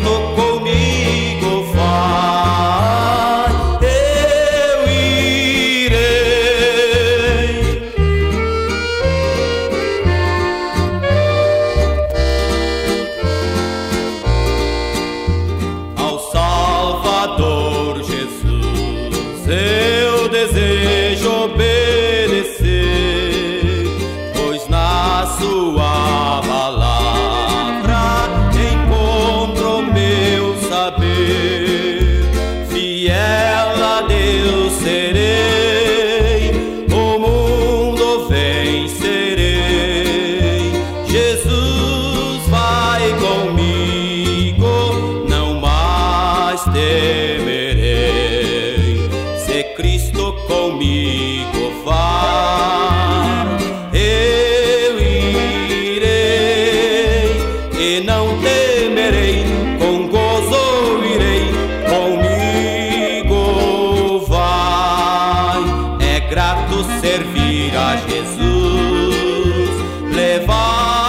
Cristo comigo vai, eu irei. Ao Salvador Jesus eu desejo obedecer, pois na sua palavra encontro meu saber. Fiel a Deus serei, o mundo vencerei. Jesus vai comigo, não mais temerei. Se Cristo comigo vai, eu irei e não temerei, com gozo irei, comigo vai. É grato servir a Jesus, levar